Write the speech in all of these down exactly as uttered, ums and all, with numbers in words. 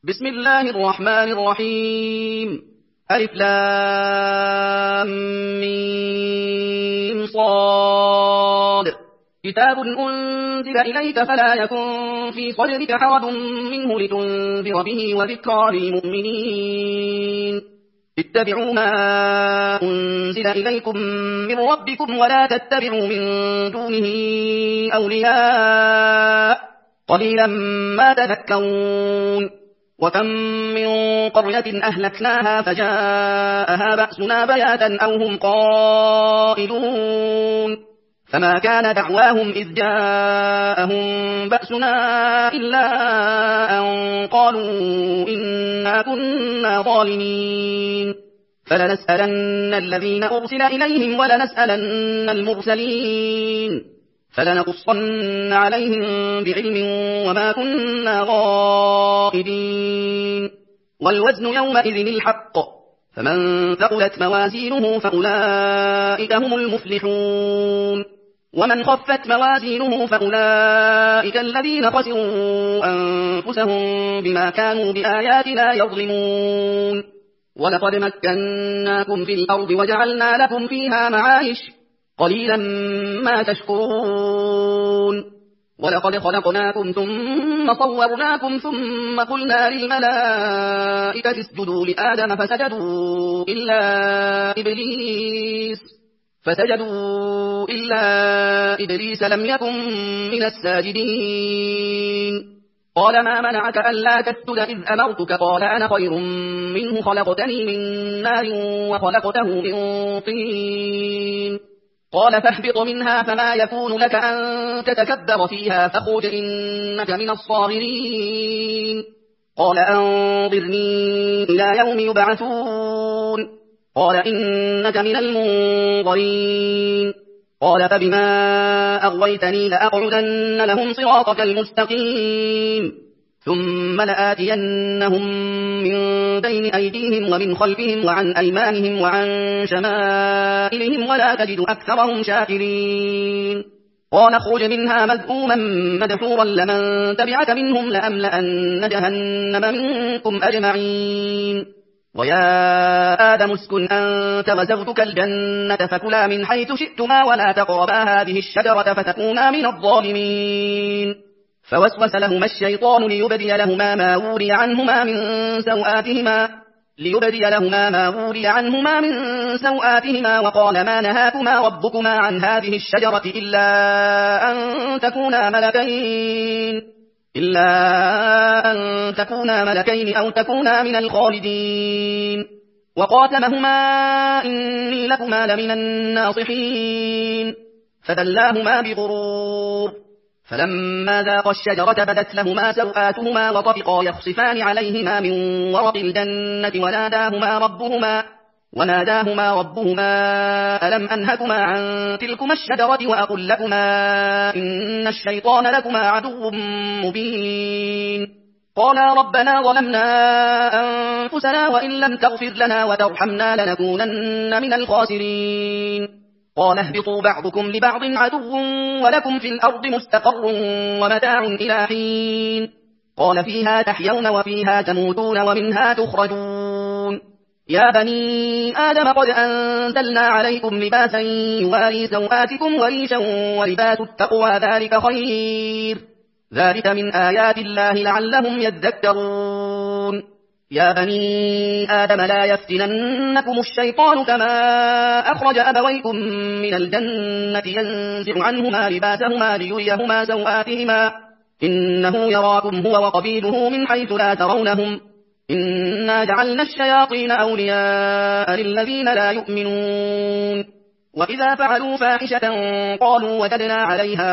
بسم الله الرحمن الرحيم. ألف لام ميم صاد. كتاب أنزل إليك فلا يكن في صدرك حرج منه لتنذر به وذكرى للمؤمنين. اتبعوا ما أنزل إليكم من ربكم ولا تتبعوا من دونه أولياء قليلا ما تذكرون. وكم من قرية أهلكناها فجاءها بأسنا بياتا أو هم قائلون فما كان دعواهم إذ جاءهم بأسنا إلا أن قالوا إنا كنا ظالمين. فلنسألن الذين أرسل إليهم ولنسألن المرسلين فلنقصن عليهم بعلم وما كنا غائبين. والوزن يومئذ الحق فمن ثقلت موازينه فأولئك هم المفلحون ومن خفت موازينه فأولئك الذين خسروا أنفسهم بما كانوا بآياتنا يظلمون. ولقد مكناكم في الأرض وجعلنا لكم فيها معايش قليلا ما تشكرون. ولقد خلقناكم ثم صورناكم ثم قلنا للملائكة اسجدوا لآدم فسجدوا إلا إبليس فسجدوا إلا إبليس لم يكن من الساجدين. قال ما منعك ألا تسجد إذ أمرتك قال أنا خير منه خلقتني من نار وخلقته من طين. قال فاهبط منها فما يكون لك أن تتكبر فيها فاخرج إنك من الصاغرين. قال أنظرني إلى يوم يبعثون. قال إنك من المنظرين. قال فبما أغويتني لأقعدن لهم صراطك المستقيم ثم لآتينهم من بين أيديهم ومن خلفهم وعن أيمانهم وعن شمائلهم ولا تجد أكثرهم شاكرين. قال اخرج منها مذءوما مدحورا لمن تبعك منهم لأملأن جهنم منكم أجمعين. ويا آدم اسكن أنت وزوجك الجنة فكلا من حيث شئتما ولا تقربا هذه الشجرة فتكونا من الظالمين. فوسوس لهما الشيطان ليبدي لهما ما وري عنهما من سوآتهما ليبدي لهما ما وري عنهما من سوآتهما وقال ما نهاكما ربكما عن هذه الشجرة إلا أن تكونا ملكين إلا أن تكونا ملكين أو تكونا من الخالدين. وقاتلهما إني لكما لمن الناصحين فدلاهما بغرور. فلما ذاقا الشجرة بدت لهما سوآتهما وطفقا يخصفان عليهما من ورق الجنة وناداهما ربهما وناداهما ربهما ألم أنهكما عن تلكما الشجرة وأقل لكما إن الشيطان لكما عدو مبين. قالا ربنا ظلمنا أنفسنا وإن لم تغفر لنا وترحمنا لنكونن من الخاسرين. قال اهبطوا بعضكم لبعض عدو ولكم في الأرض مستقر ومتاع إلى حين. قال فيها تحيون وفيها تموتون ومنها تخرجون. يا بني آدم قد أنزلنا عليكم لباسا يواري سوآتكم وريشا ولباس التقوى ذلك خير ذلك من آيات الله لعلهم يذكرون. يا بني آدم لا يفتننكم الشيطان كما أخرج أبويكم من الجنة ينزع عنهما لباسهما ليريهما سوآتهما إنه يراكم هو وقبيله من حيث لا ترونهم إنا جعلنا الشياطين أولياء للذين لا يؤمنون. وإذا فعلوا فاحشة قالوا وجدنا عليها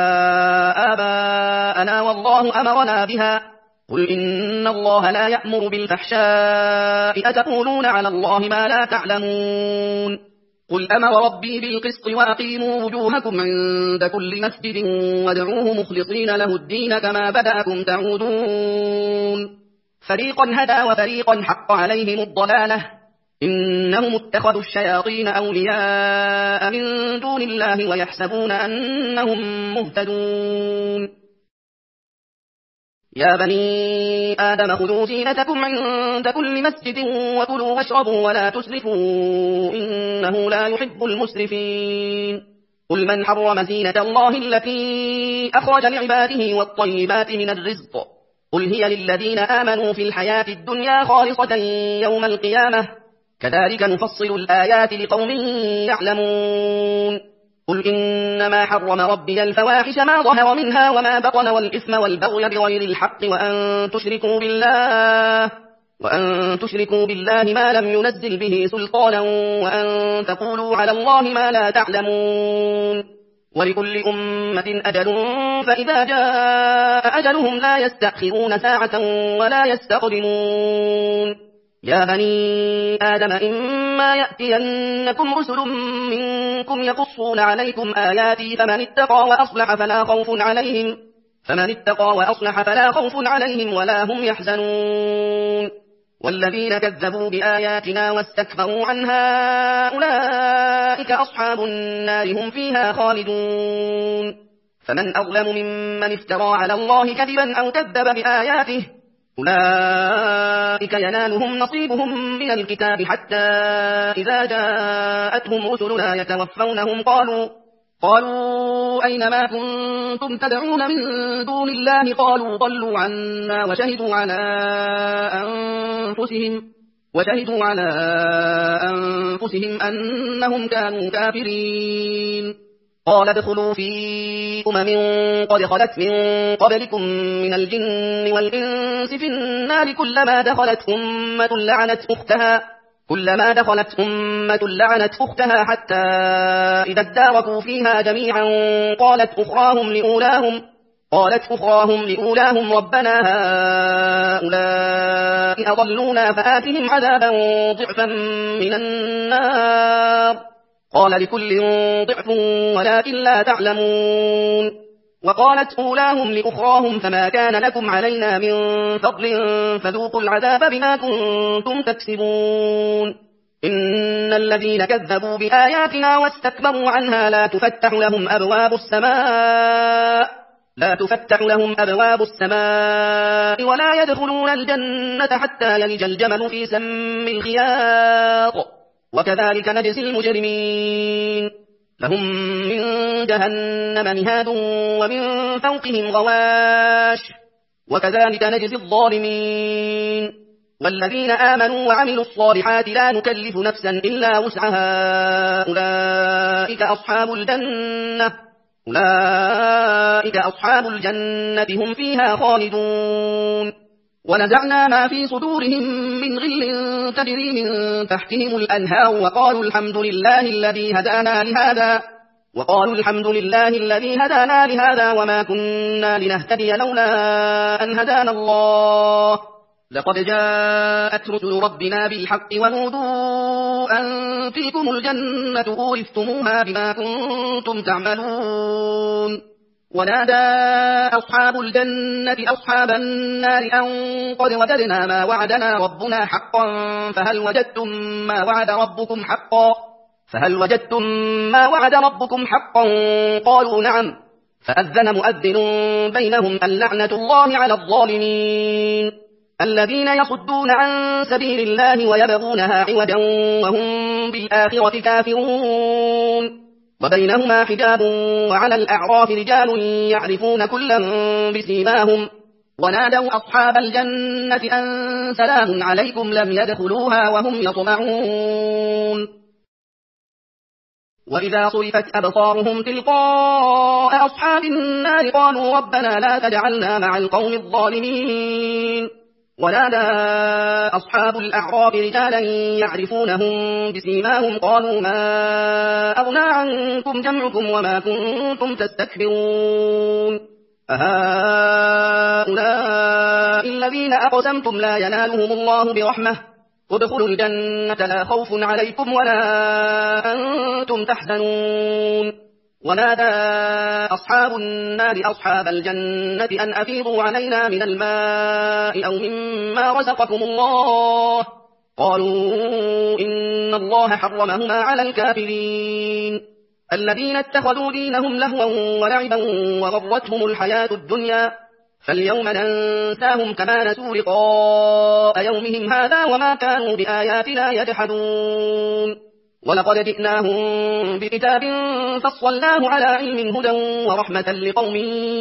آباءنا والله أمرنا بها قل إن الله لا يأمر بالفحشاء أتقولون على الله ما لا تعلمون. قل أمر ربي بالقسط وأقيموا وجوهكم عند كل مسجد وادعوه مخلصين له الدين كما بدأكم تعودون. فريقا هدى وفريقا حق عليهم الضلالة إنهم اتخذوا الشياطين أولياء من دون الله ويحسبون أنهم مهتدون. يا بني آدم خذوا زينتكم عند كل مسجد وكلوا واشربوا ولا تسرفوا إنه لا يحب المسرفين قل من حرم زينة الله التي أخرج لعباده والطيبات من الرزق قل هي للذين آمنوا في الحياة الدنيا خالصة يوم القيامة كذلك نفصل الآيات لقوم يعلمون قل إنما حرم ربي الفواحش ما ظهر منها وما بطن والإثم والبغي بغير الحق وأن تشركوا بالله وأن تشركوا بالله ما لم ينزل به سلطانا وأن تقولوا على الله ما لا تعلمون ولكل أمة أجل فإذا جاء أجلهم لا يستأخرون ساعة ولا يستقدمون يا بني آدم إما يأتينكم رسل منكم يقصون عليكم آياتي فمن اتقى وأصلح فلا خوف عليهم فمن اتقى وأصلح فلا خوف عليهم ولا هم يحزنون والذين كذبوا بآياتنا واستكبروا عنها أولئك أصحاب النار هم فيها خالدون فمن أظلم ممن افترى على الله كذبا أو كذب بآياته أولئك ينالهم نصيبهم من الكتاب حتى إذا جاءتهم رسلنا يتوفونهم قالوا قالوا أين ما كنتم تدعون من دون الله قالوا ضلوا عنا وشهدوا على أنفسهم وشهدوا على أنفسهم أنهم كانوا كافرين قال ادخلوا في أمم قد خلت من قبلكم من الجن والإنس في النار كلما دخلت أمة لعنت أختها كلما دخلت أمة لعنت أختها حتى إذا اداركوا فيها جميعا قالت أخراهم لأولاهم قالت أخراهم لأولاهم ربنا هؤلاء أضلونا فآتهم عذابا ضعفا من النار قال لكل ضعف ولكن لا تعلمون وقالت أولاهم لأخراهم فما كان لكم علينا من فضل فذوقوا العذاب بما كنتم تكسبون إن الذين كذبوا بآياتنا واستكبروا عنها لا تفتح لهم أبواب السماء لا تفتح لهم أبواب السماء ولا يدخلون الجنة حتى يلج الجمل في سم الخياط وكذلك نجزي المجرمين لهم من جهنم مهاد ومن فوقهم غواش وكذلك نجزي الظالمين والذين آمنوا وعملوا الصالحات لا نكلف نفسا إلا وسعها أولئك أصحاب الجنة أولئك أصحاب الجنة هم فيها خالدون ونزعنا ما في صدورهم من غل تجري من تحتهم الأنهار وقالوا الحمد لله الذي هدانا لهذا وقالوا الحمد لله الذي هدانا لهذا وما كنا لنهتدي لولا أن هدانا الله لقد جاءت رسل ربنا بالحق ونودوا أن فيكم الجنة أورثتموها بما كنتم تعملون ونادى أصحاب الجنة أصحاب النار أن قد وجدنا ما وعدنا ربنا حقا فهل وجدتم ما وعد ربكم حقا فهل وجدتم ما وعد ربكم حقا قالوا نعم فأذن مؤذن بينهم اللعنة الله على الظالمين الذين يصدون عن سبيل الله ويبغونها عوجا وهم بالآخرة كافرون وبينهما حجاب وعلى الأعراف رجال يعرفون كلا بسيماهم ونادوا أصحاب الجنة أن سلام عليكم لم يدخلوها وهم يطمعون وإذا صرفت أبصارهم تلقاء أصحاب النار قالوا ربنا لا تجعلنا مع القوم الظالمين ونادى أصحاب الأعراف رجالا يعرفونهم بسيماهم قالوا ما أغنى عنكم جمعكم وما كنتم تستكبرون أهؤلاء الذين أقسمتم لا ينالهم الله برحمة ادخلوا الجنة لا خوف عليكم ولا أنتم تحزنون ونادى أصحاب النار أصحاب الجنة أن أفيضوا علينا من الماء أو مما رزقكم الله قالوا إن الله حرمهما على الكافرين الذين اتخذوا دينهم لهوا ولعبا وغرتهم الحياة الدنيا فاليوم ننساهم كما نسوا لقاء يومهم هذا وما كانوا بآياتنا يجحدون ولقد جئناهم بكتاب فصلناه على علم هدى ورحمة لقوم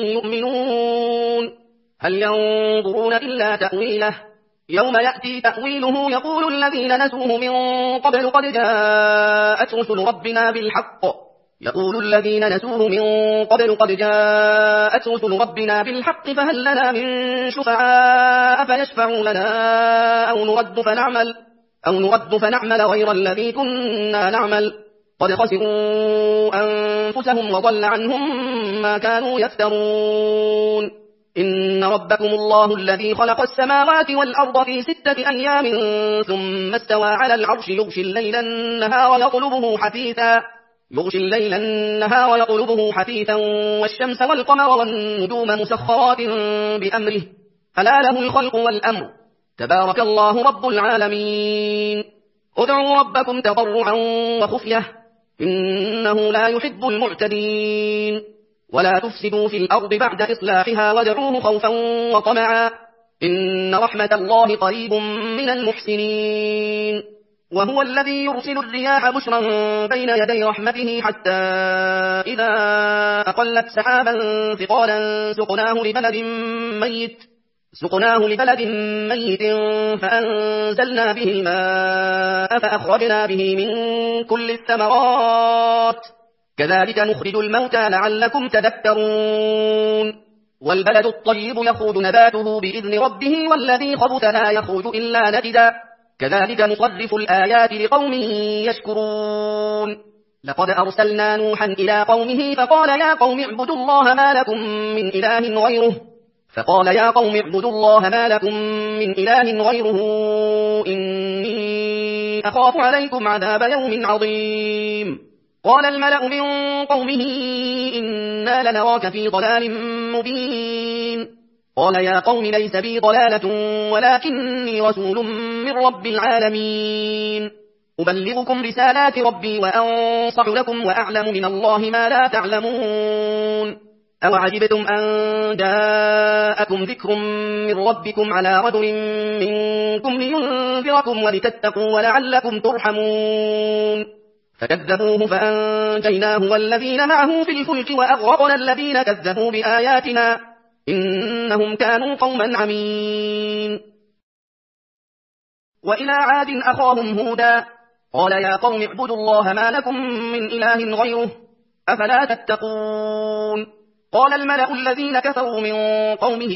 يؤمنون هل ينظرون إلا تأويله يوم يأتي تأويله يقول الذين نسوه من قبل قد جاءت رسل ربنا بالحق يقول الذين نسوه من قبل قد جاءت رسل ربنا بالحق فهل لنا من شفعاء فيشفعوا لنا أو نرد فنعمل أو نرد فنعمل غير الذي كنا نعمل قد خسروا أنفسهم وضل عنهم ما كانوا يفترون إن ربكم الله الذي خلق السماوات والأرض في ستة أيام ثم استوى على العرش يغشي الليل النهار يطلبه حثيثا يغشي الليل النهار يطلبه حثيثا والشمس والقمر والنجوم مسخرات بأمره ألا له الخلق والأمر تبارك الله رب العالمين ادعوا ربكم تضرعا وخفية إنه لا يحب المعتدين ولا تفسدوا في الأرض بعد إصلاحها وادعوه خوفا وطمعا إن رحمة الله قريب من المحسنين وهو الذي يرسل الرياح بشرا بين يدي رحمته حتى إذا أقلت سحابا ثقالا سقناه لبلد ميت سقناه لبلد ميت فأنزلنا به الماء فأخرجنا به من كل الثمرات كذلك نخرج الموتى لعلكم تذكرون والبلد الطيب يخرج نباته بإذن ربه والذي خبث لا يخرج إلا نكدا كذلك نصرف الآيات لقوم يشكرون لقد أرسلنا نوحا إلى قومه فقال يا قوم اعبدوا الله ما لكم من إله غيره فقال يا قوم اعبدوا الله ما لكم من إله غيره إني أخاف عليكم عذاب يوم عظيم قال الملأ من قومه إنا لنراك في ضلال مبين قال يا قوم ليس بي ضلالة ولكني رسول من رب العالمين أبلغكم رسالات ربي وأنصح لكم وأعلم من الله ما لا تعلمون أو عجبتم أن جاءكم ذكر من ربكم على رجل منكم لينذركم ولتتقوا ولعلكم ترحمون فكذبوه فأنجيناه والذين معه في الفلك وأغرقنا الذين كذبوا بآياتنا إنهم كانوا قوما عمين وإلى عاد أخاهم هودا قال يا قوم اعبدوا الله ما لكم من إله غيره أفلا تتقون قال الملأ الذين كفروا من قومه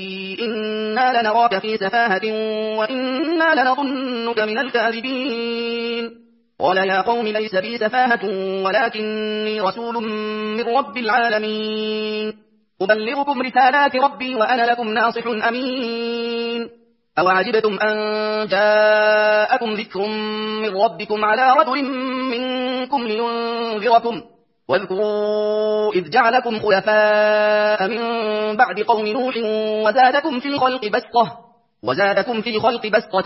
إنا لنراك في سفاهة وإنا لنظنك من الكاذبين قال يا قوم ليس بي سفاهة ولكني رسول من رب العالمين أبلغكم رسالات ربي وأنا لكم ناصح أمين أو عجبتم أن جاءكم ذكر من ربكم على رجل منكم لينذركم واذكروا إذ جعلكم خلفاء من بعد قوم نوح وزادكم في الخلق بسطة وزادكم في الخلق بسطة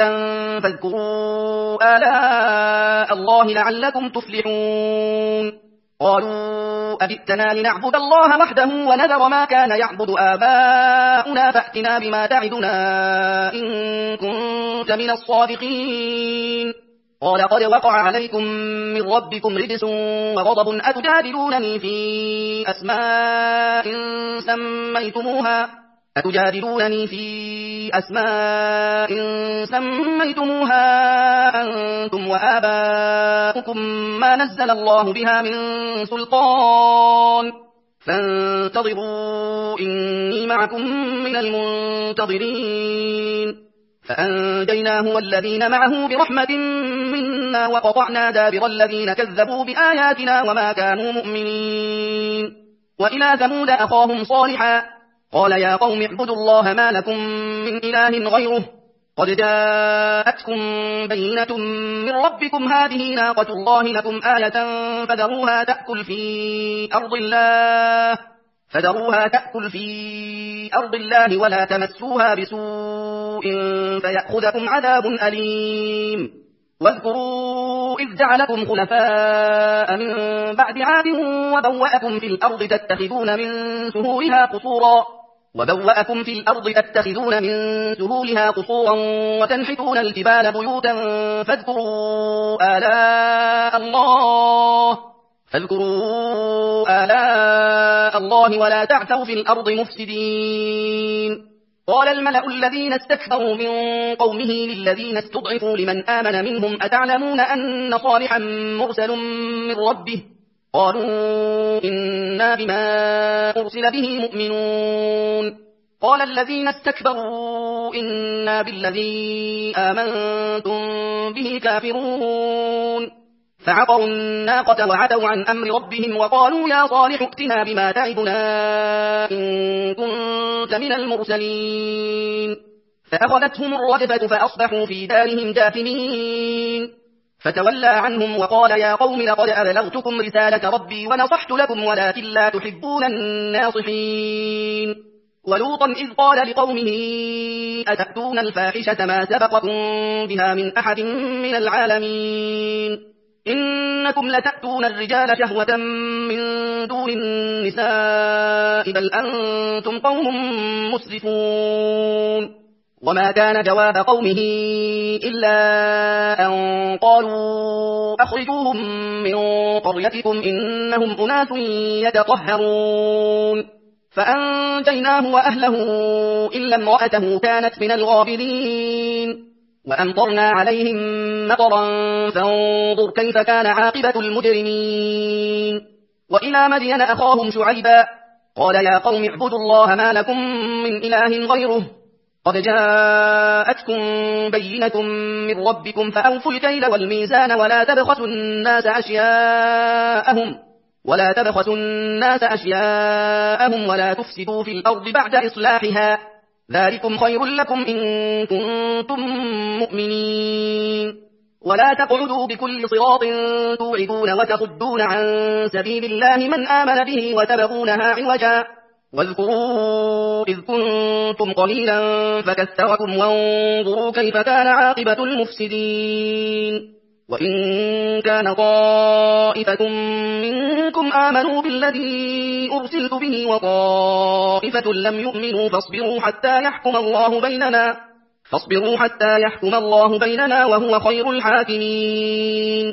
فاذكروا آلاء الله لعلكم تفلحون قالوا أجئتنا لنعبد الله وحده ونذر ما كان يعبد آباؤنا فأتنا بما تعدنا إن كنت من الصادقين قال قد وقع عليكم من ربكم رجس وغضب أتجادلونني في أسماء سميتموها أتجادلونني في أسماء سميتموها أنتم وآباؤكم ما نزل الله بها من سلطان فانتظروا إني معكم من المنتظرين فأنجيناه والذين معه برحمة منا وقطعنا دابر الذين كذبوا بآياتنا وما كانوا مؤمنين وإلى ثمود أخاهم صالحا قال يا قوم اعبدوا الله ما لكم من إله غيره قد جاءتكم بينة من ربكم هذه ناقة الله لكم آية فذروها تأكل في أرض الله فذروها تأكل في أرض الله ولا تمسوها بسوء فيأخذكم عذاب أليم واذكروا إذ جعلكم خلفاء من بعد عاد وبوأكم في الأرض تتخذون من سهولها قصورا وبوأكم في الأرض تتخذون من سهولها قصورا وتنحتون الجبال بيوتا فاذكروا آلاء الله فاذكروا آلاء الله ولا تعثوا في الأرض مفسدين. قال الملأ الذين استكبروا من قومه للذين استضعفوا لمن آمن منهم أتعلمون أن صالحا مرسل من ربه؟ قالوا إنا بما أرسل به مؤمنون. قال الذين استكبروا إنا بالذي آمنتم به كافرون. فعقروا الناقة وعتوا عن أمر ربهم وقالوا يا صالح ائتنا بما تعدنا إن كنت من المرسلين. فأخذتهم الرجفة فأصبحوا في دارهم جاثمين. فتولى عنهم وقال يا قوم لقد أبلغتكم رسالة ربي ونصحت لكم ولكن لا تحبون الناصحين. ولوطا إذ قال لقومه أتأتون الفاحشة ما سبقكم بها من أحد من العالمين إنكم لتأتون الرجال شهوة من دون النساء بل أنتم قوم مسرفون. وما كان جواب قومه إلا أن قالوا أخرجوهم من قريتكم إنهم أناس يتطهرون. فأنجيناه وأهله إلا امرأته كانت من الغابرين. وأمطرنا عليهم مطرا فانظر كيف كان عاقبة المجرمين. وإلى مدين أخاهم شعيبا قال يا قوم اعبدوا الله ما لكم من إله غيره قد جاءتكم بينة من ربكم فأوفوا الكيل والميزان ولا تبخسوا الناس أشياءهم ولا تبخسوا الناس أشياءهم ولا تفسدوا في الأرض بعد إصلاحها ذلكم خير لكم إن كنتم مؤمنين. ولا تقعدوا بكل صراط توعدون وتصدون عن سبيل الله من آمن به وتبغونها عوجا واذكروا إذ كنتم قليلا فكثركم وانظروا كيف كان عاقبة المفسدين. وإن كان طائفة منكم آمنوا بالذي أرسلت به وطائفة لم يؤمنوا فاصبروا حتى يحكم الله بيننا فاصبروا حتى يحكم الله بيننا وهو خير الحاكمين.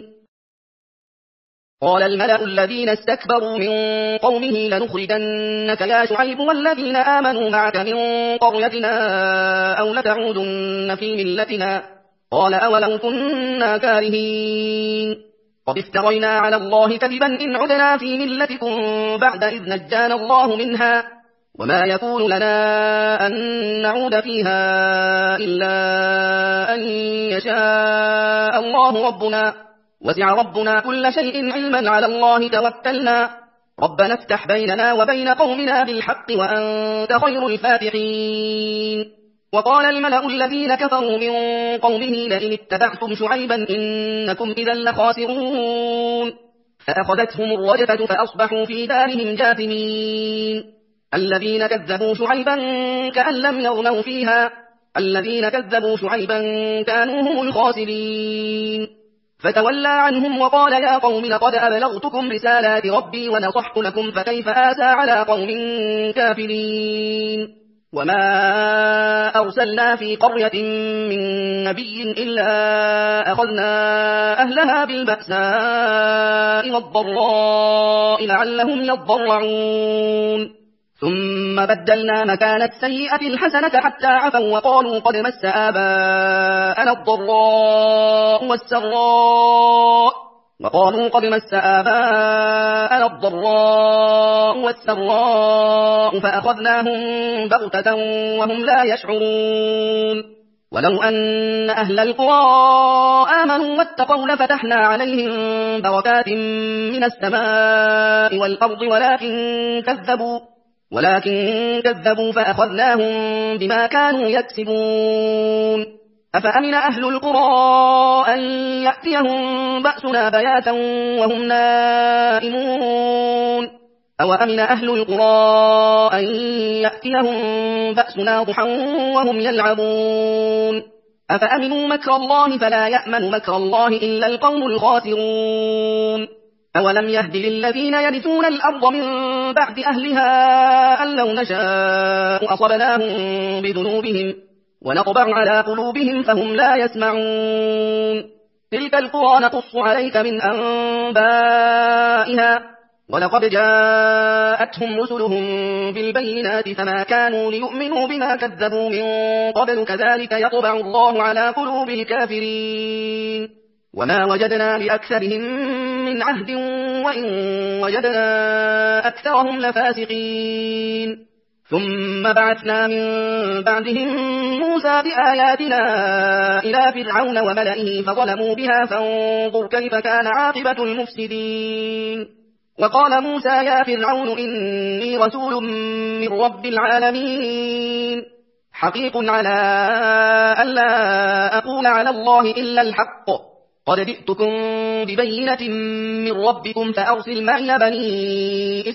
قال الملأ الذين استكبروا من قومه لنخرجنك يا شعيب والذين آمنوا معك من قريتنا أو لتعودن في ملتنا قال أولو كنا كارهين. قد افترينا على الله كذبا إن عدنا في ملتكم بعد إذ نجانا الله منها وما يكون لنا أن نعود فيها إلا أن يشاء الله ربنا وسع ربنا كل شيء علما على الله توكلنا ربنا افتح بيننا وبين قومنا بالحق وأنت خير الفاتحين. وقال الملأ الذين كفروا من قومه لئن اتبعتم شعيبا إنكم إذا لخاسرون. فأخذتهم الرجفة فأصبحوا في دارهم جاثمين. الذين كذبوا شعيبا كأن لم يغنوا فيها الذين كذبوا شعيبا كانوا هم الخاسرين. فتولى عنهم وقال يا قوم لقد أبلغتكم رسالات ربي ونصحت لكم فكيف آسى على قوم كافرين. وما أرسلنا في قرية من نبي إلا أخذنا أهلها بالبأساء والضراء لعلهم يضرعون ثم بدلنا مكان السيئة الحسنة حتى عفوا وقالوا قد مس آباءنا الضراء والسراء وقالوا قد مس آباءنا الضراء والسراء فأخذناهم بغتة وهم لا يشعرون. ولو أن أهل القرى آمنوا واتقوا لفتحنا عليهم بركات من السماء والأرض ولكن كذبوا ولكن كذبوا فأخذناهم بما كانوا يكسبون. أفأمن أهل القرى أن يأتيهم بأسنا بياتا وهم نائمون أو أمن أهل القرى أن يأتيهم بأسنا ضحى وهم يلعبون. أفأمنوا مكر الله فلا يأمن مكر الله إلا القوم الخاسرون. أولم يهد للذين يرثون الأرض من بعد أهلها أن لو نشاء أصبناهم بذنوبهم ونطبع على قلوبهم فهم لا يسمعون تلك القرى نقص عليك من أنبائها ولقد جاءتهم رسلهم بالبينات فما كانوا ليؤمنوا بما كذبوا من قبل كذلك يطبع الله على قلوب الكافرين وما وجدنا لأكثرهم من عهد وإن وجدنا أكثرهم لفاسقين ثم بعثنا من بعدهم موسى بآياتنا إلى فرعون وملئه فظلموا بها فانظر كيف كان عاقبة المفسدين وقال موسى يا فرعون إني رسول من رب العالمين حقيق على ألا أقول على الله إلا الحق قد جئتكم ببينة من ربكم فأرسل معي بني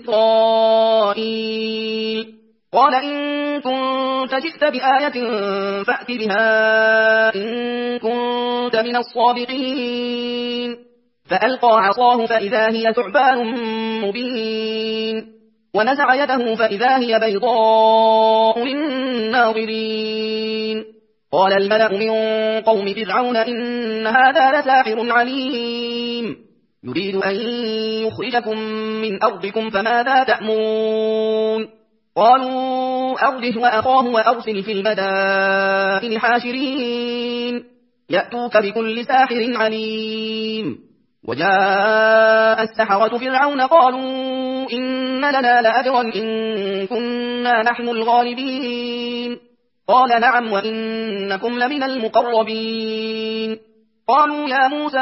إسرائيل قال إن كنت جئت بآية فأت بها إن كنت من الصادقين فألقى عصاه فإذا هي ثعبان مبين ونزع يده فإذا هي بيضاء للناظرين قال الملأ من قوم فرعون إن هذا لساحر عليم يريد أن يخرجكم من أرضكم فماذا تأمرون قالوا أرجه وأخاه وأرسل في المدائن حاشرين يأتوك بكل ساحر عليم وجاء السحرة فرعون قالوا إن لنا لأجرا إن كنا نحن الغالبين قال نعم وإنكم لمن المقربين قالوا يا موسى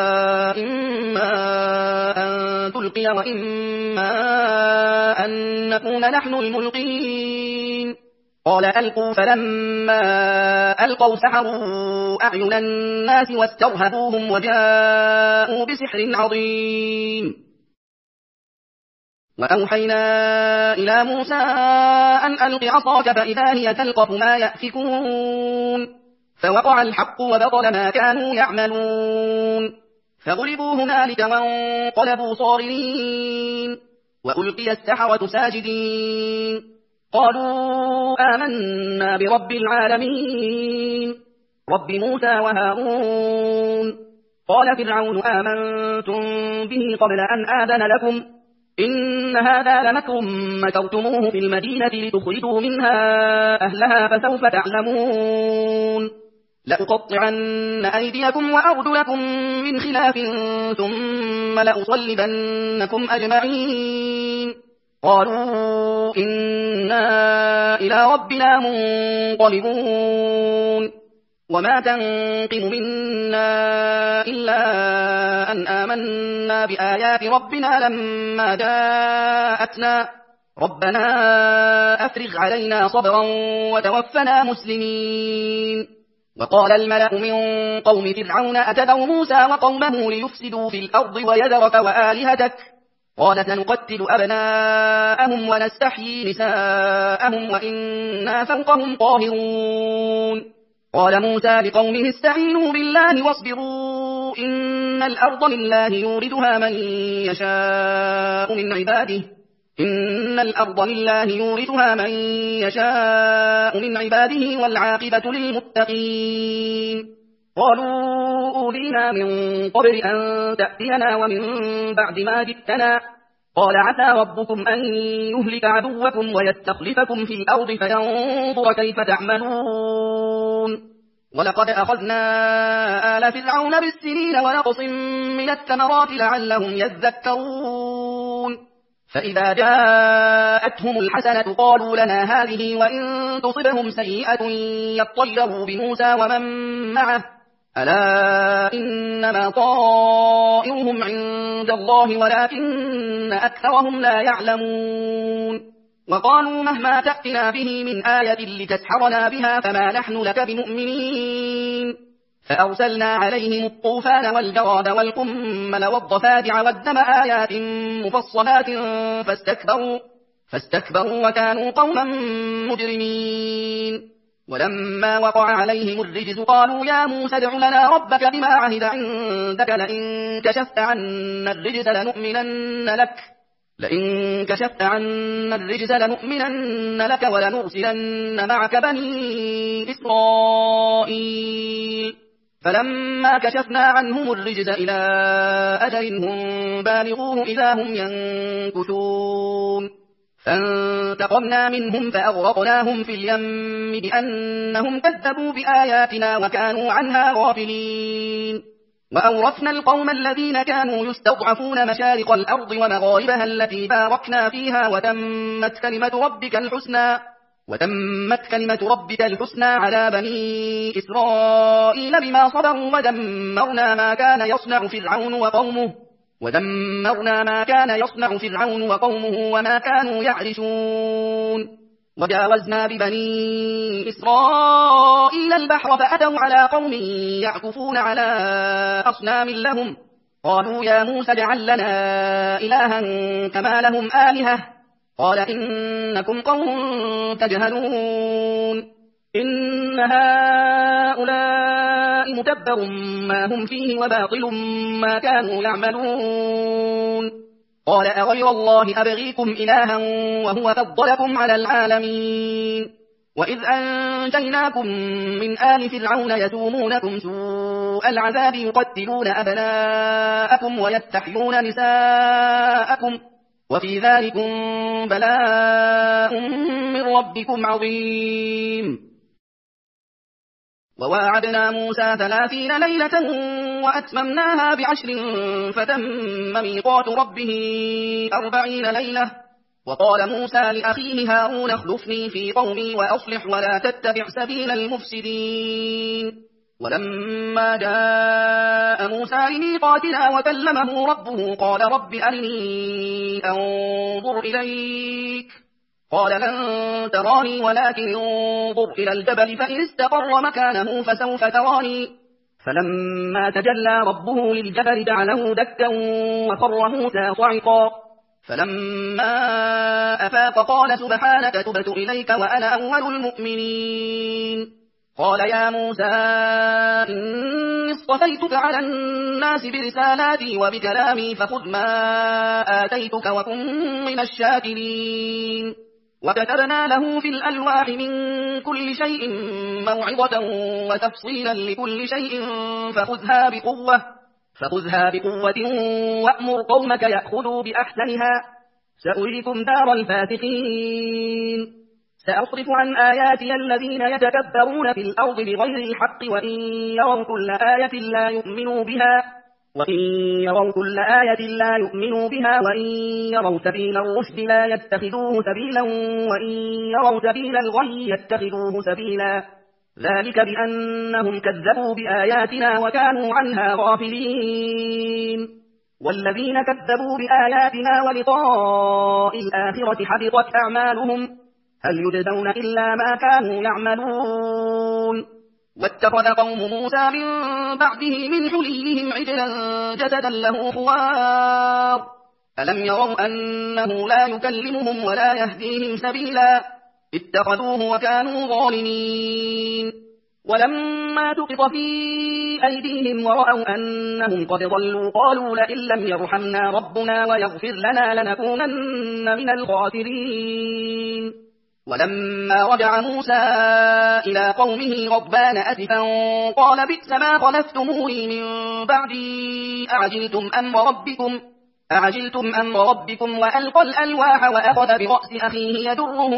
إما أن تلقي وإما أن نكون نحن الملقين قال ألقوا فلما ألقوا سحروا أعين الناس واسترهبوهم وجاءوا بسحر عظيم وأوحينا إلى موسى أن ألق عصاك فإذا هي تلقف ما يأفكون فوقع الحق وبطل ما كانوا يعملون فغلبوا هنالك وانقلبوا صاغرين وألقي السحرة ساجدين قالوا آمنا برب العالمين رب موسى وهارون قال فرعون آمنتم به قبل أن آذن لكم إن هذا لمكر مكرتموه في المدينة لتخرجوا منها أهلها فسوف تعلمون لأقطعن أيديكم وأرجلكم من خلاف ثم لأصلبنكم أجمعين قالوا إنا إلى ربنا منقلبون وما تنقم منا إلا أن آمنا بآيات ربنا لما جاءتنا ربنا أفرغ علينا صبرا وتوفنا مسلمين وقال الملأ من قوم فرعون أتذر موسى وقومه ليفسدوا في الأرض ويذرك وآلهتك قال سنقتل أبناءهم ونستحيي نساءهم وإنا فوقهم قاهرون قال موسى لقومه استعينوا بالله واصبروا إن الأرض لله يورثها من يشاء من عباده إن الأرض لله يورثها من يشاء من عباده والعاقبة للمتقين قالوا أوذينا من قبل أن تأتينا ومن بعد ما جئتنا قال عسى ربكم أن يهلك عدوكم ويستخلفكم في الأرض فينظر كيف تعملون ولقد أخذنا آل فرعون بالسنين ونقص من الثمرات لعلهم يذكرون فإذا جاءتهم الحسنة قالوا لنا هذه وإن تصبهم سيئة يطيروا بموسى ومن معه ألا إنما طائرهم عند الله ولكن أكثرهم لا يعلمون وقالوا مهما تأتنا به من آية لتسحرنا بها فما نحن لك بمؤمنين فأرسلنا عليهم الطوفان والجراد والقمل والضفادع والدم آيات مفصلات فاستكبروا, فاستكبروا وكانوا قوما مجرمين ولما وقع عليهم الرجز قالوا يا موسى ادع لنا ربك بما عهد عندك لئن كشفت عنا الرجز لنؤمنن لك لئن كشفت عنا الرجز لنؤمنن لك ولنرسلن معك بني إسرائيل فلما كشفنا عنهم الرجز إلى أجل هم بالغوه إذا هم ينكثون فانتقمنا منهم فأغرقناهم في اليم بأنهم كذبوا بآياتنا وكانوا عنها غافلين وأورثنا القوم الذين كانوا يستضعفون مشارق الأرض ومغاربها التي باركنا فيها وتمت كلمة ربك الحسنى وتمت كلمة ربك الحسنى على بني إسرائيل بما صبروا ودمرنا ما كان يصنع فرعون وقومه ودمرنا ما كان يصنع فرعون وقومه وما كانوا يعرشون وجاوزنا ببني إسرائيل البحر فأتوا على قوم يعكفون على أصنام لهم قالوا يا موسى اجعل لنا إلها كما لهم آلهة قال إنكم قوم تجهلون إن هؤلاء متبر ما هم فيه وباطل ما كانوا يعملون قال أغير الله أبغيكم إلها وهو فضلكم على العالمين وإذ أنجيناكم من آل فرعون يسومونكم سوء العذاب يقتلون أبناءكم ويستحيون نساءكم وفي ذلكم بلاء من ربكم عظيم وواعدنا موسى ثلاثين ليلة وأتممناها بعشر فتم ميقات ربه أربعين ليلة وقال موسى لأخيه هارون اخلفني في قومي وأصلح ولا تتبع سبيل المفسدين ولما جاء موسى لميقاتنا وكلمه ربه قال رب أرني أنظر إليك قال لن تراني ولكن انظر إلى الجبل فإن استقر مكانه فسوف تراني فلما تجلى ربه للجبل جعله دكا وخر موسى صعقا فلما أفاق قال سبحانك تبت إليك وأنا أول المؤمنين قال يا موسى إني اصطفيتك على الناس برسالاتي وبكلامي فخذ ما آتيتك وكن من الشاكرين وكتبنا له في الألواح من كل شيء موعظة وتفصيلا لكل شيء فخذها بقوة فخذها بقوة وأمر قومك يأخذوا بأحسنها سأريكم دار الفاسقين سأصرف عن آياتي الذين يتكبرون في الأرض بغير الحق وإن يروا كل آية لا يؤمنوا بها وإن يروا كل آية لا يؤمنوا بها وإن يروا سبيل الرشد لا يتخذوه سبيلا وإن يروا سبيل الغي يتخذوه سبيلا ذلك بأنهم كذبوا بآياتنا وكانوا عنها غافلين والذين كذبوا بآياتنا ولقاء الآخرة حبطت أعمالهم هل يجزون إلا ما كانوا يعملون واتخذ قوم موسى من بعده من حليهم عجلا جسدا له خوار ألم يروا أنه لا يكلمهم ولا يهديهم سبيلا اتخذوه وكانوا ظالمين ولما سقط في أيديهم ورأوا أنهم قد ضلوا قالوا لئن لم يرحمنا ربنا ويغفر لنا لنكونن من الخاسرين ولما رجع موسى إلى قومه غضبان أسفا قال بئس ما خلفتموني من بعدي أعجلتم أمر ربكم أعجلتم أمر ربكم وألقى الألواح وأخذ برأس أخيه يدره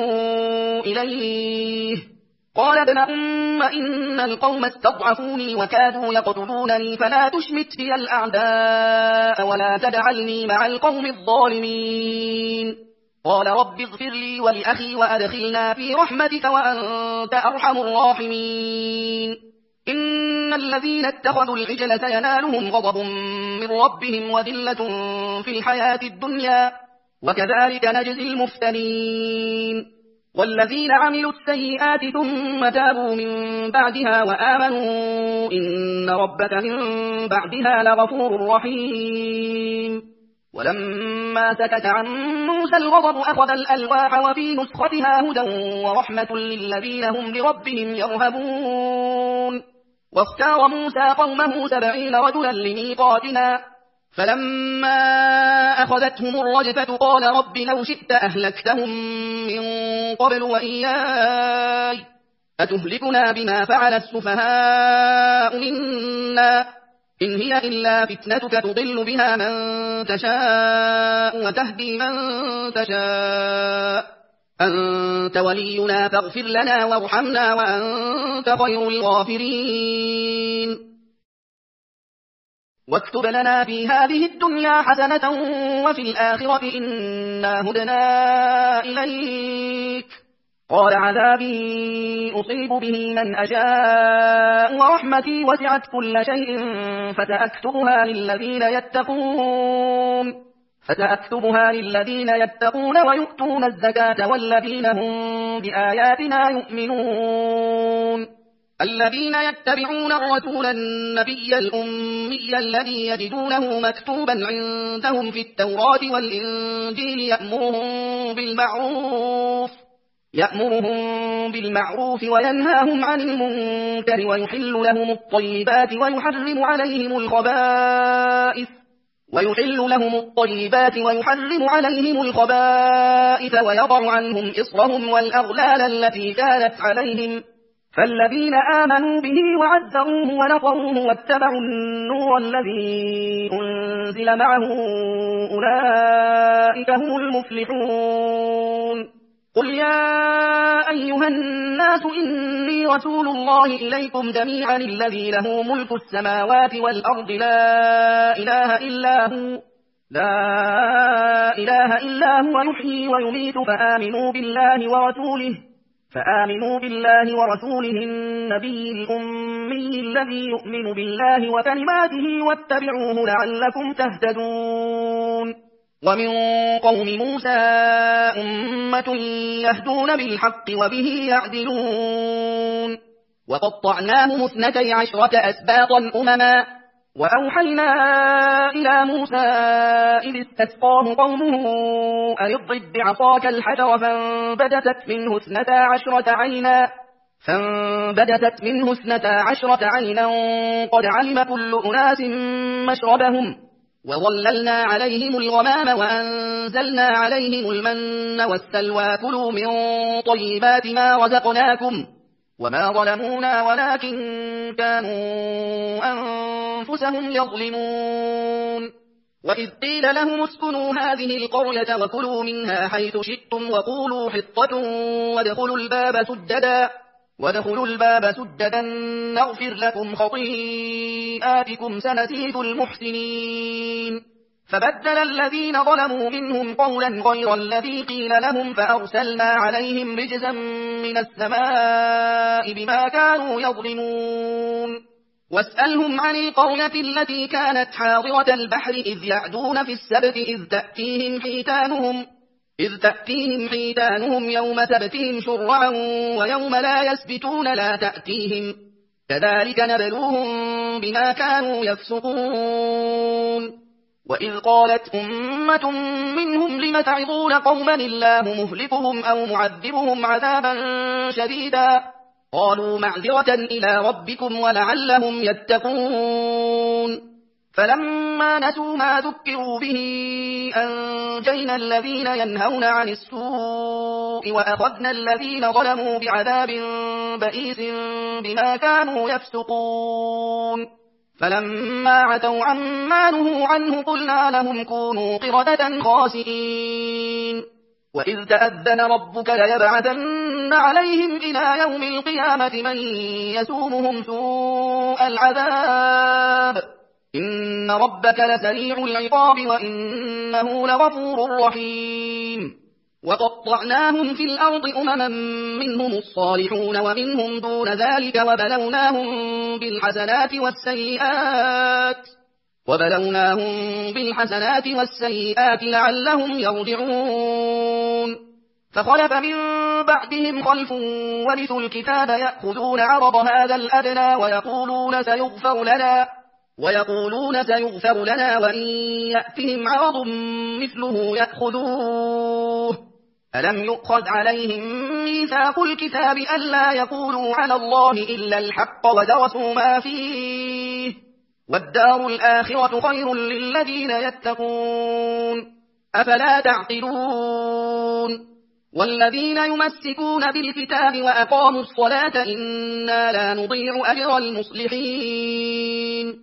إليه قال ابن أم إن القوم استضعفوني وكادوا يقتلونني فلا تشمت بي الأعداء ولا تجعلني مع القوم الظالمين قال رب اغفر لي ولأخي وأدخلنا في رحمتك وأنت أرحم الراحمين إن الذين اتخذوا العجل سينالهم غضب من ربهم وذلة في الحياة الدنيا وكذلك نجزي المفترين والذين عملوا السيئات ثم تابوا من بعدها وآمنوا إن ربك من بعدها لغفور رحيم ولما سكت عن موسى الغضب أخذ الألواح وفي نسختها هدى ورحمة للذين هم لربهم يرهبون واختار موسى قومه سبعين رجلا لميقاتنا فلما أخذتهم الرجفة قال رب لو شئت أهلكتهم من قبل وإياي أتهلكنا بما فعل السفهاء منا إن هي إلا فتنتك تضل بها من تشاء وتهدي من تشاء أنت ولينا فاغفر لنا وارحمنا وأنت خير الغافرين واكتب لنا في هذه الدنيا حسنة وفي الآخرة إنا هدنا إليك قال عذابي أصيب به من أشاء ورحمتي وسعت كل شيء فسأكتبها للذين يتقون فسأكتبها للذين يتقون ويؤتون الزكاة والذين هم بآياتنا يؤمنون الذين يتبعون الرسول النبي الأمي الذي يجدونه مكتوبا عندهم في التوراة والإنجيل يأمرهم بالمعروف يأمرهم بالمعروف وينهاهم عن المنكر ويحل لهم الطيبات ويحرم عليهم الخبائث ويحل لهم الطيبات ويحرم عليهم الخبائث ويضع عنهم إصرهم والأغلال التي كانت عليهم فالذين آمنوا به وعزروه ونصروه واتبعوا النور الذي أنزل معه أولئك هم المفلحون قل يا أيها الناس إني رسول الله إليكم جميعا الذي له ملك السماوات والأرض لا إله إلا هو لا إله إلا هو يحيي ويميت فآمنوا بالله ورسوله فآمنوا بالله ورسوله النبي الأمي الذي يؤمن بالله وكلماته واتبعوه لعلكم تهتدون ومن قوم موسى أمة يهدون بالحق وبه يعدلون وقطعناهم اثنتي عشرة أسباطا أمما وأوحينا إلى موسى إذ استسقاه قومه أن اضرب بعصاك الحجر فانبجست منه اثنتا عشرة عينا فانبجست منه اثنتا عشرة عينا قد علم كل أناس مشربهم وظللنا عليهم الغمام وأنزلنا عليهم المن والسلوى كلوا من طيبات ما رزقناكم وما ظلمونا ولكن كانوا أنفسهم يظلمون وإذ قيل لهم اسكنوا هذه القرية وكلوا منها حيث شئتم وقولوا حطة وادخلوا الباب سجدا وادخلوا الباب سجدا نغفر لكم خطيئاتكم سنزيد المحسنين فبدل الذين ظلموا منهم قولا غير الذي قيل لهم فأرسلنا عليهم رجزا من السماء بما كانوا يظلمون واسألهم عن القرية التي كانت حاضرة البحر إذ يعدون في السبت إذ تأتيهم حيتانهم إذ تأتيهم حيتانهم يوم سبتهم شرعا ويوم لا يسبتون لا تأتيهم كذلك نبلوهم بما كانوا يفسقون وإذ قالت أمة منهم لم تعظون قوما الله مهلكهم أو معذبهم عذابا شديدا قالوا معذرة إلى ربكم ولعلهم يتقون فلما نسوا ما ذكروا به أنجينا الذين ينهون عن السوء وأخذنا الذين ظلموا بعذاب بئيس بما كانوا يفسقون فلما عتوا عما نهوا عنه قلنا لهم كونوا قردة خاسئين وإذ تأذن ربك ليبعثن عليهم إلى يوم القيامة من يسومهم سوء العذاب إن ربك لسريع العقاب وإنه لغفور رحيم وقطعناهم في الأرض أمما منهم الصالحون ومنهم دون ذلك وبلوناهم بالحسنات والسيئات وبلوناهم بالحسنات والسيئات لعلهم يرجعون فخلف من بعدهم خلف ورثوا الكتاب يأخذون عرض هذا الأدنى ويقولون سيغفر لنا ويقولون سيغفر لنا وإن يأتهم عرض مثله يأخذوه ألم يؤخذ عليهم ميثاق الكتاب ألا يقولوا على الله إلا الحق ودرسوا ما فيه والدار الآخرة خير للذين يتقون أفلا تعقلون والذين يمسكون بالكتاب وأقاموا الصلاة إنا لا نضيع أجر المصلحين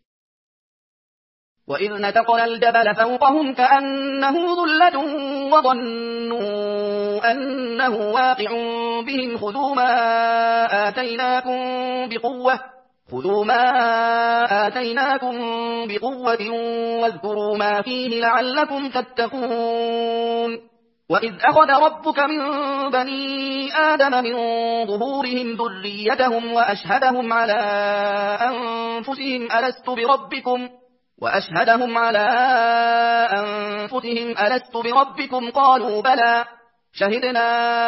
وإذ نتقنا الجبل فوقهم كأنه ظلة وظنوا أنه واقع بهم خذوا ما آتيناكم بقوة خذوا ما آتيناكم بقوة واذكروا ما فيه لعلكم تتقون وإذ أخذ ربك من بني آدم من ظهورهم ذريتهم وأشهدهم على أنفسهم ألست بربكم وأشهدهم على أنفسهم ألست بربكم قالوا بلى شهدنا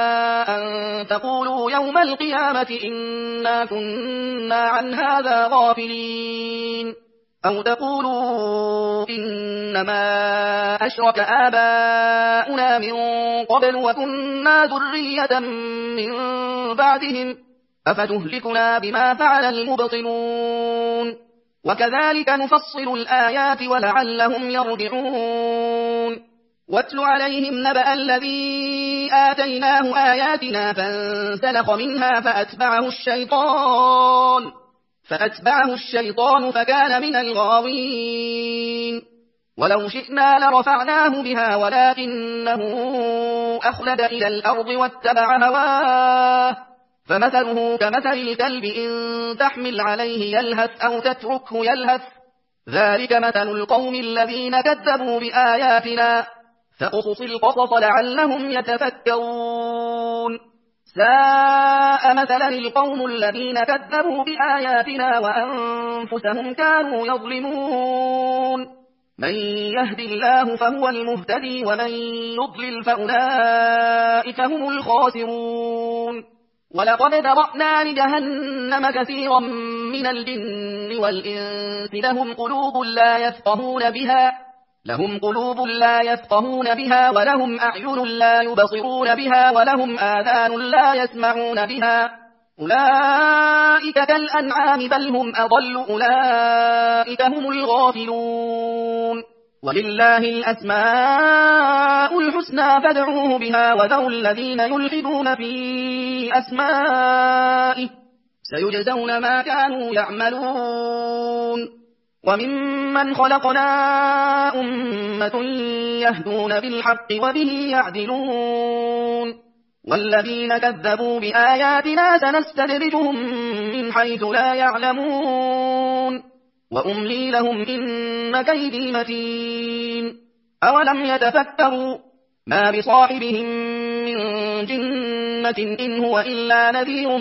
أن تقولوا يوم القيامة إنا كنا عن هذا غافلين أو تقولوا إنما أشرك آباؤنا من قبل وكنا ذرية من بعدهم أفتهلكنا بما فعل المبطلون وكذلك نفصل الآيات ولعلهم يرجعون واتل عليهم نبأ الذي آتيناه آياتنا فانسلخ منها فأتبعه الشيطان فأتبعه الشيطان فكان من الغاوين ولو شئنا لرفعناه بها ولكنه أخلد إلى الأرض واتبع هواه فمثله كمثل الكلب إن تحمل عليه يلهث أو تتركه يلهث ذلك مثل القوم الذين كذبوا بآياتنا فاقصص القصص لعلهم يتفكرون ساء مثلا القوم الذين كذبوا بآياتنا وأنفسهم كانوا يظلمون من يهد الله فهو المهتدي ومن يضلل فأولئك هم الخاسرون ولقد ذرأنا لجهنم كثيرا من الجن والإنس لهم قلوب لا يفقهون بها لهم قلوب لا يفقهون بها ولهم أعين لا يبصرون بها ولهم آذان لا يسمعون بها أولئك كالأنعام بل هم أضل أولئك هم الغافلون ولله الأسماء الحسنى فادعوه بها وذروا الذين يلحدون في أسمائه سيجزون ما كانوا يعملون وممن خلقنا أمة يهدون بالحق وبه يعدلون والذين كذبوا بآياتنا سنستدرجهم من حيث لا يعلمون وأملي لهم إن كيدي متين أولم يتفكروا ما بصاحبهم من جنة إن هو إلا نذير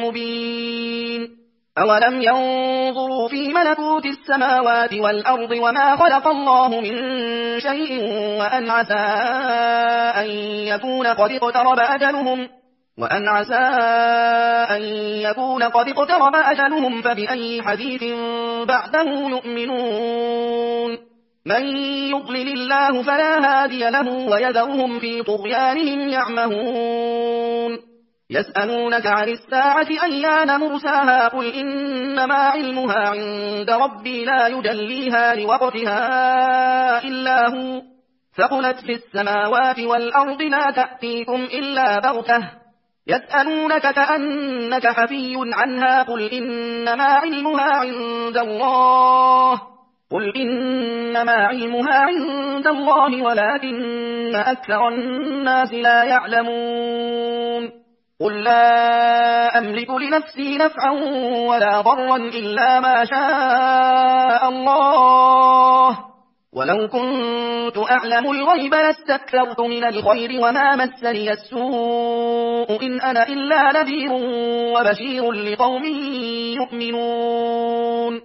مبين أولم ينظروا في ملكوت السماوات والأرض وما خلق الله من شيء وأن عسى أن يكون قد اقترب أجلهم وأن عسى أن يكون قد اقترب أجلهم فبأي حديث بعده يؤمنون من يضلل الله فلا هادي له ويذرهم في طغيانهم يعمهون يسألونك عن الساعة أيان مرساها قل إنما علمها عند ربي لا يجليها لوقتها إلا هو ثقلت في السماوات والأرض لا تأتيكم إلا بغتة يسألونك كأنك حفي عنها قل إنما علمها عند الله قل إنما علمها عند الله ولكن أكثر الناس لا يعلمون قل لا أملك لنفسي نفعا ولا ضرا إلا ما شاء الله ولو كنت أعلم الغيب لاستكثرت من الخير وما مسني السوء إن أنا إلا نذير وبشير لقوم يؤمنون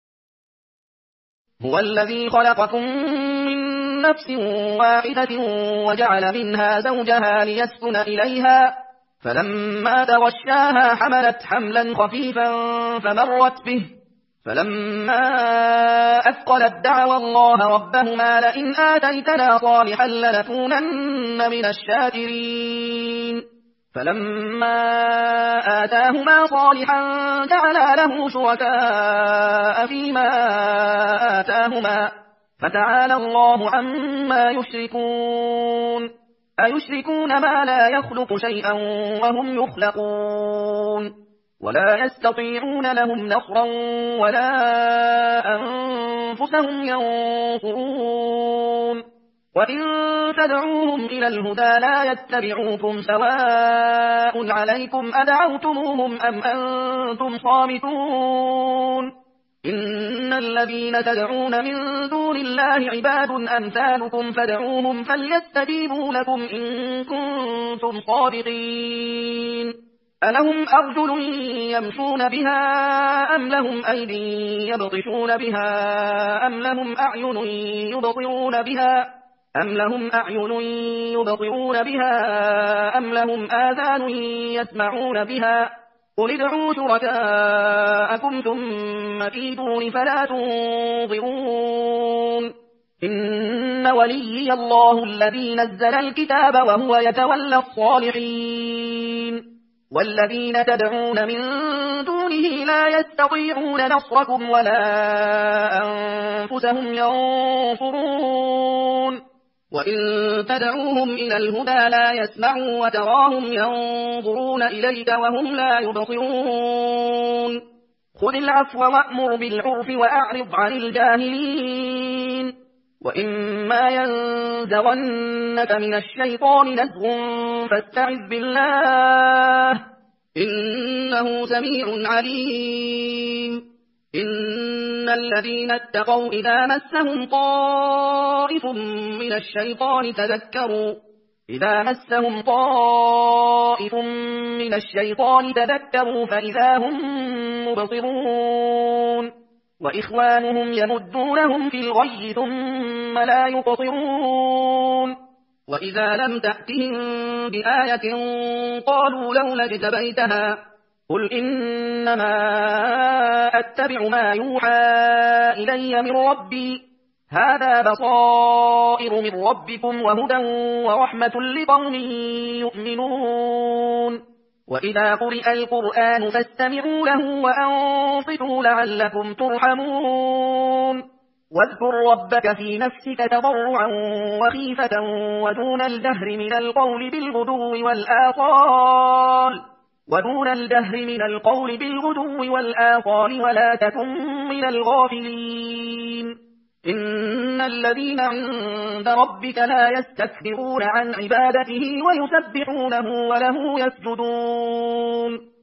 هو الذي خلقكم من نفس واحدة وجعل منها زوجها ليسكن إليها فلما تغشاها حملت حملا خفيفا فمرت به فلما أثقلت دعوا الله ربهما لئن آتيتنا صالحا لنكونن من الشاكرين فلما آتاهما صالحا جعلا له شركاء فيما آتاهما فتعالى الله عما يشركون أيشركون ما لا يخلق شيئا وهم يخلقون ولا يستطيعون لهم نصرا ولا أنفسهم ينصرون وإن تدعوهم إلى الهدى لا يتبعوكم سواء عليكم أدعوتموهم أم أنتم صامتون إن الذين تدعون من دون الله عباد أمثالكم فادعوهم فليستجيبوا لكم إن كنتم صادقين ألهم أرجل يمشون بها أم لهم أيدي يبطشون بها أم لهم أعين يبصرون بها أم لهم أعين يبصرون بها أم لهم آذان يسمعون بها قل ادعوا شركاءكم ثم كيدون فلا تنظرون إن وليي الله الذي نزل الكتاب وهو يتولى الصالحين والذين تدعون من دونه لا يستطيعون نصركم ولا أنفسهم ينصرون وإن تدعوهم إلى الهدى لا يسمعوا وتراهم ينظرون إليك وهم لا يبصرون خذ العفو وأمر بالعرف وأعرض عن الجاهلين وإما ينزغنك من الشيطان نزغ فاستعذ بالله إنه سميع عليم إن الذين اتقوا إذا مسهم طائف من الشيطان تذكروا إذا مسهم طائف من الشيطان تذكروا فإذا هم مبصرون وإخوانهم يمدونهم في الغي ثم لا يقصرون وإذا لم تأتهم بآية قالوا لولا اجتبيتها قل إنما أتبع ما يوحى إلي من ربي هذا بصائر من ربكم وهدى ورحمة لقوم يؤمنون وإذا قرئ القرآن فاستمعوا له وأنصتوا لعلكم ترحمون واذكر ربك في نفسك تضرعا وخيفة ودون الجهر من القول بالغدو والآصال ودون الجهر من القول بالغدو والآصال ولا تكن من الغافلين إن الذين عند ربك لا يستكبرون عن عبادته ويسبحونه وله يسجدون